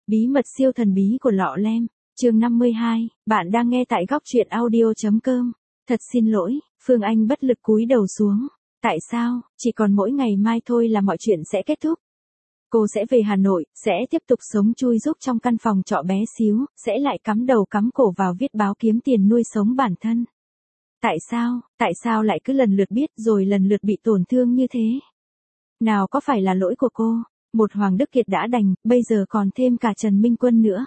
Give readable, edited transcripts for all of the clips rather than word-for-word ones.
Bí mật siêu thần bí của lọ lem, chương 52, bạn đang nghe tại góc truyện audio.com. Thật xin lỗi, Phương Anh bất lực cúi đầu xuống. Tại sao, chỉ còn mỗi ngày mai thôi là mọi chuyện sẽ kết thúc. Cô sẽ về Hà Nội, sẽ tiếp tục sống chui rúc trong căn phòng trọ bé xíu, sẽ lại cắm đầu cắm cổ vào viết báo kiếm tiền nuôi sống bản thân. Tại sao lại cứ lần lượt biết rồi lần lượt bị tổn thương như thế? Nào có phải là lỗi của cô? Một Hoàng Đức Kiệt đã đành, bây giờ còn thêm cả Trần Minh Quân nữa.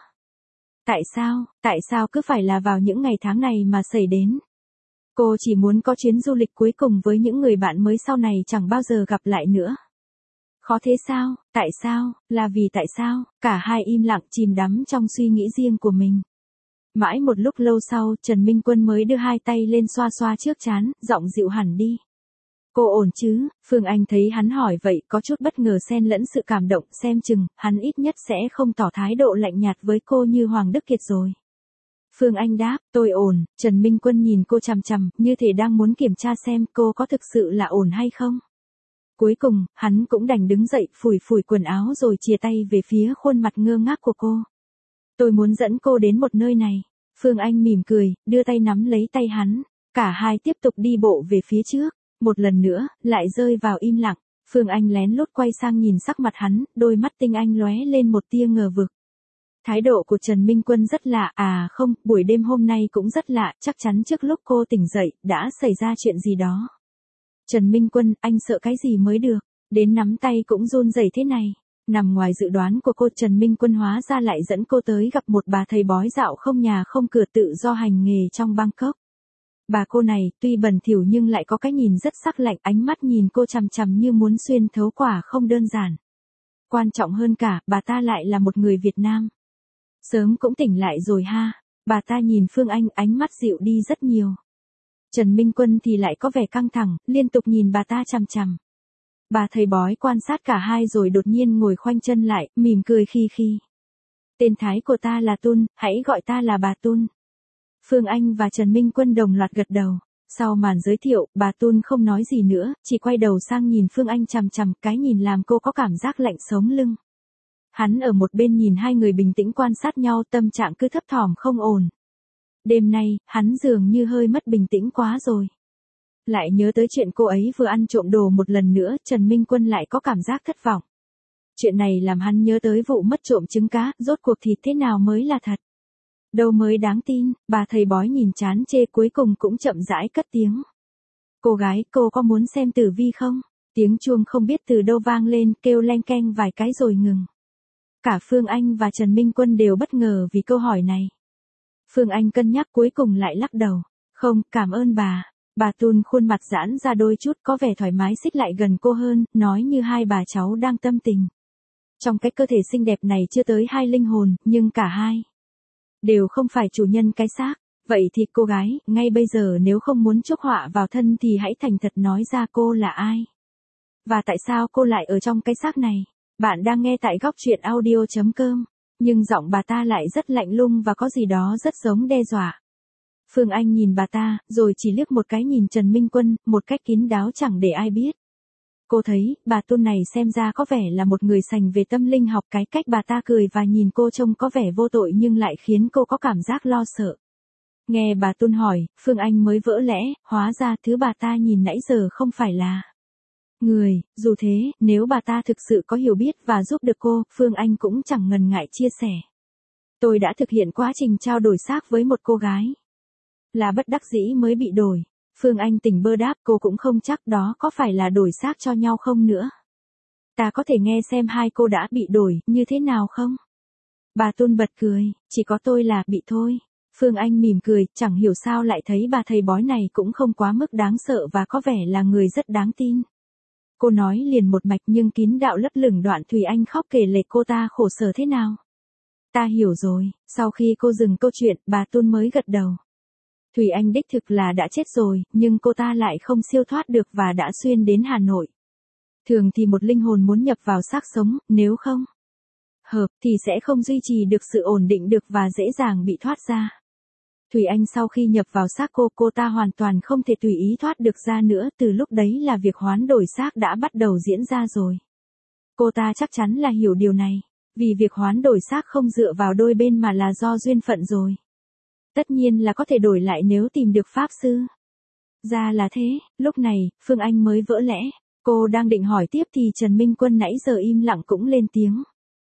Tại sao cứ phải là vào những ngày tháng này mà xảy đến? Cô chỉ muốn có chuyến du lịch cuối cùng với những người bạn mới sau này chẳng bao giờ gặp lại nữa. Khó thế sao? Tại sao? Là vì tại sao? Cả hai im lặng chìm đắm trong suy nghĩ riêng của mình. Mãi một lúc lâu sau, Trần Minh Quân mới đưa hai tay lên xoa xoa trước trán, giọng dịu hẳn đi. Cô ổn chứ? Phương Anh thấy hắn hỏi vậy có chút bất ngờ xen lẫn sự cảm động, xem chừng, hắn ít nhất sẽ không tỏ thái độ lạnh nhạt với cô như Hoàng Đức Kiệt rồi. Phương Anh đáp, tôi ổn. Trần Minh Quân nhìn cô chằm chằm, như thể đang muốn kiểm tra xem cô có thực sự là ổn hay không. Cuối cùng, hắn cũng đành đứng dậy phủi phủi quần áo rồi chìa tay về phía khuôn mặt ngơ ngác của cô. Tôi muốn dẫn cô đến một nơi này. Phương Anh mỉm cười, đưa tay nắm lấy tay hắn. Cả hai tiếp tục đi bộ về phía trước. Một lần nữa, lại rơi vào im lặng. Phương Anh lén lút quay sang nhìn sắc mặt hắn, đôi mắt tinh anh lóe lên một tia ngờ vực. Thái độ của Trần Minh Quân rất lạ, không, buổi đêm hôm nay cũng rất lạ, chắc chắn trước lúc cô tỉnh dậy, đã xảy ra chuyện gì đó. Trần Minh Quân, anh sợ cái gì mới được, đến nắm tay cũng run rẩy thế này. Nằm ngoài dự đoán của cô, Trần Minh Quân hóa ra lại dẫn cô tới gặp một bà thầy bói dạo không nhà không cửa tự do hành nghề trong Bangkok. Bà cô này, tuy bẩn thỉu nhưng lại có cái nhìn rất sắc lạnh, ánh mắt nhìn cô chằm chằm như muốn xuyên thấu quả không đơn giản. Quan trọng hơn cả, bà ta lại là một người Việt Nam. Sớm cũng tỉnh lại rồi ha. Bà ta nhìn Phương Anh, ánh mắt dịu đi rất nhiều. Trần Minh Quân thì lại có vẻ căng thẳng, liên tục nhìn bà ta chằm chằm. Bà thầy bói quan sát cả hai rồi đột nhiên ngồi khoanh chân lại, mỉm cười khi khi. Tên Thái của ta là Tun, hãy gọi ta là bà Tun. Phương Anh và Trần Minh Quân đồng loạt gật đầu. Sau màn giới thiệu, bà Tun không nói gì nữa, chỉ quay đầu sang nhìn Phương Anh chằm chằm, cái nhìn làm cô có cảm giác lạnh sống lưng. Hắn ở một bên nhìn hai người bình tĩnh quan sát nhau, tâm trạng cứ thấp thỏm không ổn. Đêm nay, hắn dường như hơi mất bình tĩnh quá rồi. Lại nhớ tới chuyện cô ấy vừa ăn trộm đồ một lần nữa, Trần Minh Quân lại có cảm giác thất vọng. Chuyện này làm hắn nhớ tới vụ mất trộm trứng cá, rốt cuộc thì thế nào mới là thật? Đâu mới đáng tin, bà thầy bói nhìn chán chê cuối cùng cũng chậm rãi cất tiếng. Cô gái, cô có muốn xem tử vi không? Tiếng chuông không biết từ đâu vang lên, kêu leng keng vài cái rồi ngừng. Cả Phương Anh và Trần Minh Quân đều bất ngờ vì câu hỏi này. Phương Anh cân nhắc cuối cùng lại lắc đầu. Không, cảm ơn bà. Bà Tun khuôn mặt giãn ra đôi chút, có vẻ thoải mái xích lại gần cô hơn, nói như hai bà cháu đang tâm tình. Trong cái cơ thể xinh đẹp này chưa tới hai linh hồn, nhưng cả hai đều không phải chủ nhân cái xác. Vậy thì cô gái, ngay bây giờ nếu không muốn chuốc họa vào thân thì hãy thành thật nói ra cô là ai. Và tại sao cô lại ở trong cái xác này? Bạn đang nghe tại góc truyện audio.com. Nhưng giọng bà ta lại rất lạnh lùng và có gì đó rất giống đe dọa. Phương Anh nhìn bà ta, rồi chỉ liếc một cái nhìn Trần Minh Quân, một cách kín đáo chẳng để ai biết. Cô thấy, bà Tun này xem ra có vẻ là một người sành về tâm linh học, cái cách bà ta cười và nhìn cô trông có vẻ vô tội nhưng lại khiến cô có cảm giác lo sợ. Nghe bà Tun hỏi, Phương Anh mới vỡ lẽ, hóa ra thứ bà ta nhìn nãy giờ không phải là người. Dù thế, nếu bà ta thực sự có hiểu biết và giúp được cô, Phương Anh cũng chẳng ngần ngại chia sẻ. Tôi đã thực hiện quá trình trao đổi xác với một cô gái. Là bất đắc dĩ mới bị đổi. Phương Anh tỉnh bơ đáp, cô cũng không chắc đó có phải là đổi xác cho nhau không nữa. Ta có thể nghe xem hai cô đã bị đổi như thế nào không? Bà Tun bật cười, chỉ có tôi là bị thôi. Phương Anh mỉm cười, chẳng hiểu sao lại thấy bà thầy bói này cũng không quá mức đáng sợ và có vẻ là người rất đáng tin. Cô nói liền một mạch nhưng kín đạo lấp lửng đoạn Thùy Anh khóc kể lể cô ta khổ sở thế nào. Ta hiểu rồi. Sau khi cô dừng câu chuyện, bà Tun mới gật đầu. Thùy Anh đích thực là đã chết rồi, nhưng cô ta lại không siêu thoát được và đã xuyên đến Hà Nội. Thường thì một linh hồn muốn nhập vào xác sống, nếu không hợp thì sẽ không duy trì được sự ổn định được và dễ dàng bị thoát ra. Thùy Anh sau khi nhập vào xác cô ta hoàn toàn không thể tùy ý thoát được ra nữa, từ lúc đấy là việc hoán đổi xác đã bắt đầu diễn ra rồi. Cô ta chắc chắn là hiểu điều này. Vì việc hoán đổi xác không dựa vào đôi bên mà là do duyên phận rồi. Tất nhiên là có thể đổi lại nếu tìm được pháp sư. Ra là thế, lúc này, Phương Anh mới vỡ lẽ. Cô đang định hỏi tiếp thì Trần Minh Quân nãy giờ im lặng cũng lên tiếng.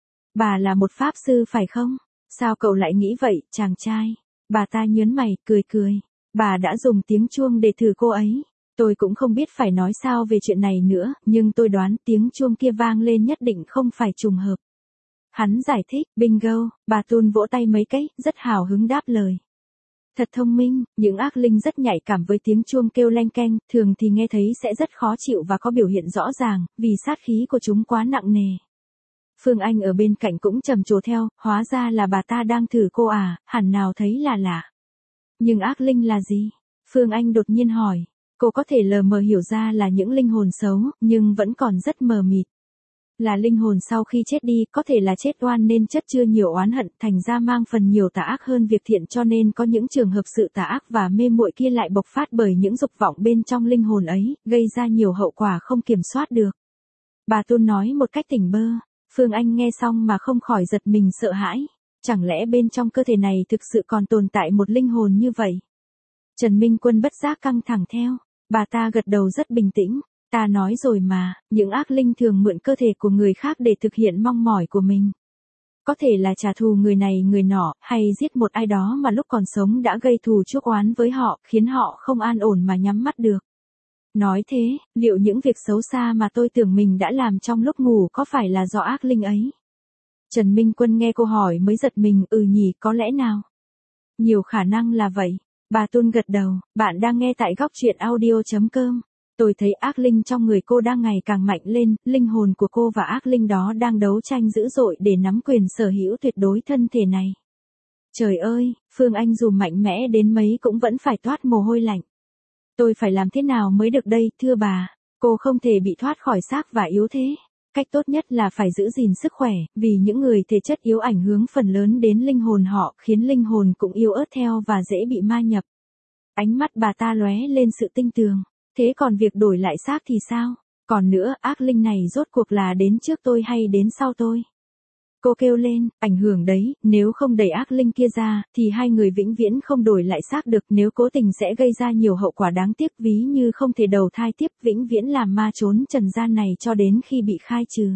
Bà là một pháp sư phải không? Sao cậu lại nghĩ vậy, chàng trai? Bà ta nhớn mày, cười cười. Bà đã dùng tiếng chuông để thử cô ấy. Tôi cũng không biết phải nói sao về chuyện này nữa, nhưng tôi đoán tiếng chuông kia vang lên nhất định không phải trùng hợp. Hắn giải thích, bingo, bà Tun vỗ tay mấy cái, rất hào hứng đáp lời. Thật thông minh, những ác linh rất nhạy cảm với tiếng chuông kêu leng keng, thường thì nghe thấy sẽ rất khó chịu và có biểu hiện rõ ràng, vì sát khí của chúng quá nặng nề. Phương Anh ở bên cạnh cũng trầm trồ theo, hóa ra là bà ta đang thử cô à, hẳn nào thấy là lạ. Nhưng ác linh là gì? Phương Anh đột nhiên hỏi. Cô có thể lờ mờ hiểu ra là những linh hồn xấu, nhưng vẫn còn rất mờ mịt. Là linh hồn sau khi chết đi, có thể là chết oan nên chất chứa nhiều oán hận, thành ra mang phần nhiều tà ác hơn việc thiện, cho nên có những trường hợp sự tà ác và mê muội kia lại bộc phát bởi những dục vọng bên trong linh hồn ấy, gây ra nhiều hậu quả không kiểm soát được. Bà Tun nói một cách tỉnh bơ. Phương Anh nghe xong mà không khỏi giật mình sợ hãi. Chẳng lẽ bên trong cơ thể này thực sự còn tồn tại một linh hồn như vậy? Trần Minh Quân bất giác căng thẳng theo. Bà ta gật đầu rất bình tĩnh. Ta nói rồi mà, những ác linh thường mượn cơ thể của người khác để thực hiện mong mỏi của mình. Có thể là trả thù người này người nọ, hay giết một ai đó mà lúc còn sống đã gây thù chuốc oán với họ, khiến họ không an ổn mà nhắm mắt được. Nói thế, liệu những việc xấu xa mà tôi tưởng mình đã làm trong lúc ngủ có phải là do ác linh ấy? Trần Minh Quân nghe câu hỏi mới giật mình, nhỉ, có lẽ nào? Nhiều khả năng là vậy. Bà Tun gật đầu, bạn đang nghe tại góc truyện audio.com. Tôi thấy ác linh trong người cô đang ngày càng mạnh lên, linh hồn của cô và ác linh đó đang đấu tranh dữ dội để nắm quyền sở hữu tuyệt đối thân thể này. Trời ơi, Phương Anh dù mạnh mẽ đến mấy cũng vẫn phải toát mồ hôi lạnh. Tôi phải làm thế nào mới được đây, thưa bà? Cô không thể bị thoát khỏi xác và yếu thế. Cách tốt nhất là phải giữ gìn sức khỏe, vì những người thể chất yếu ảnh hưởng phần lớn đến linh hồn họ, khiến linh hồn cũng yếu ớt theo và dễ bị ma nhập. Ánh mắt bà ta lóe lên sự tinh tường. Thế còn việc đổi lại xác thì sao? Còn nữa, ác linh này rốt cuộc là đến trước tôi hay đến sau tôi? Cô kêu lên, ảnh hưởng đấy, nếu không đẩy ác linh kia ra, thì hai người vĩnh viễn không đổi lại xác được, nếu cố tình sẽ gây ra nhiều hậu quả đáng tiếc, ví như không thể đầu thai tiếp, vĩnh viễn làm ma trốn trần gian này cho đến khi bị khai trừ.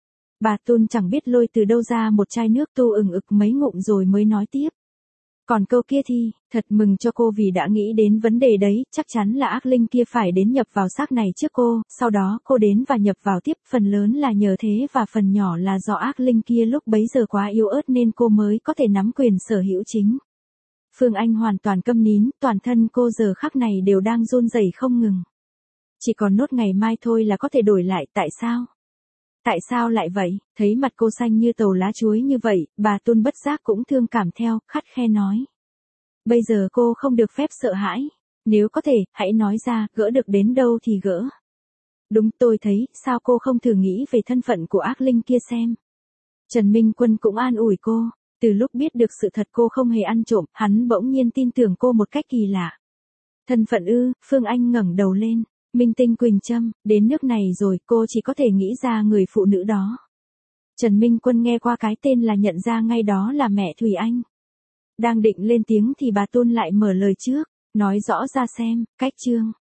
Bà Tun chẳng biết lôi từ đâu ra một chai nước tu ực mấy ngụm rồi mới nói tiếp. Còn câu kia thì, thật mừng cho cô vì đã nghĩ đến vấn đề đấy, chắc chắn là ác linh kia phải đến nhập vào xác này trước cô, sau đó cô đến và nhập vào tiếp, phần lớn là nhờ thế và phần nhỏ là do ác linh kia lúc bấy giờ quá yếu ớt nên cô mới có thể nắm quyền sở hữu chính. Phương Anh hoàn toàn câm nín, toàn thân cô giờ khắc này đều đang run rẩy không ngừng. Chỉ còn nốt ngày mai thôi là có thể đổi lại, tại sao? Tại sao lại vậy? Thấy mặt cô xanh như tàu lá chuối như vậy, bà Tun bất giác cũng thương cảm theo, khắt khe nói. Bây giờ cô không được phép sợ hãi. Nếu có thể, hãy nói ra, gỡ được đến đâu thì gỡ. Đúng, tôi thấy, sao cô không thử nghĩ về thân phận của ác linh kia xem. Trần Minh Quân cũng an ủi cô. Từ lúc biết được sự thật cô không hề ăn trộm, hắn bỗng nhiên tin tưởng cô một cách kỳ lạ. Thân phận ư? Phương Anh ngẩng đầu lên. Minh Tinh Quỳnh Trâm, đến nước này rồi cô chỉ có thể nghĩ ra người phụ nữ đó. Trần Minh Quân nghe qua cái tên là nhận ra ngay đó là mẹ Thùy Anh. Đang định lên tiếng thì bà Tun lại mở lời trước, nói rõ ra xem, cách chương.